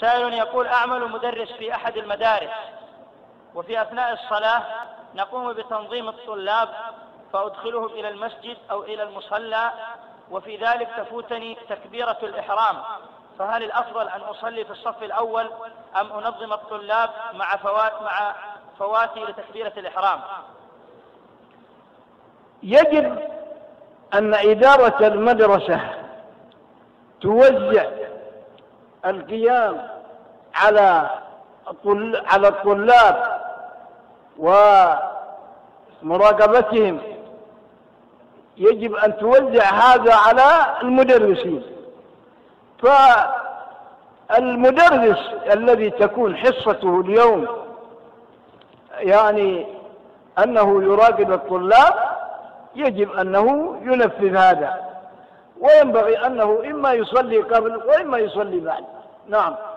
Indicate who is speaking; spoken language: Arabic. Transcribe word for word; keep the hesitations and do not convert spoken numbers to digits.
Speaker 1: سائل يقول: أعمل مدرس في أحد المدارس، وفي أثناء الصلاة نقوم بتنظيم الطلاب فأدخلهم إلى المسجد أو إلى المصلى، وفي ذلك تفوتني تكبيرة الإحرام، فهل الأفضل أن أصلي في الصف الأول أم أنظم الطلاب مع فوات مع فواتي لتكبيرة الإحرام؟
Speaker 2: يجب أن إدارة المدرسة توزع القيام على على الطلاب ومراقبتهم، يجب أن توزع هذا على المدرسين. فالمدرس الذي تكون حصته اليوم يعني أنه يراقب الطلاب يجب أنه ينفذ هذا، وينبغي أنه إما يصلي قبل وإما يصلي بعد. نعم.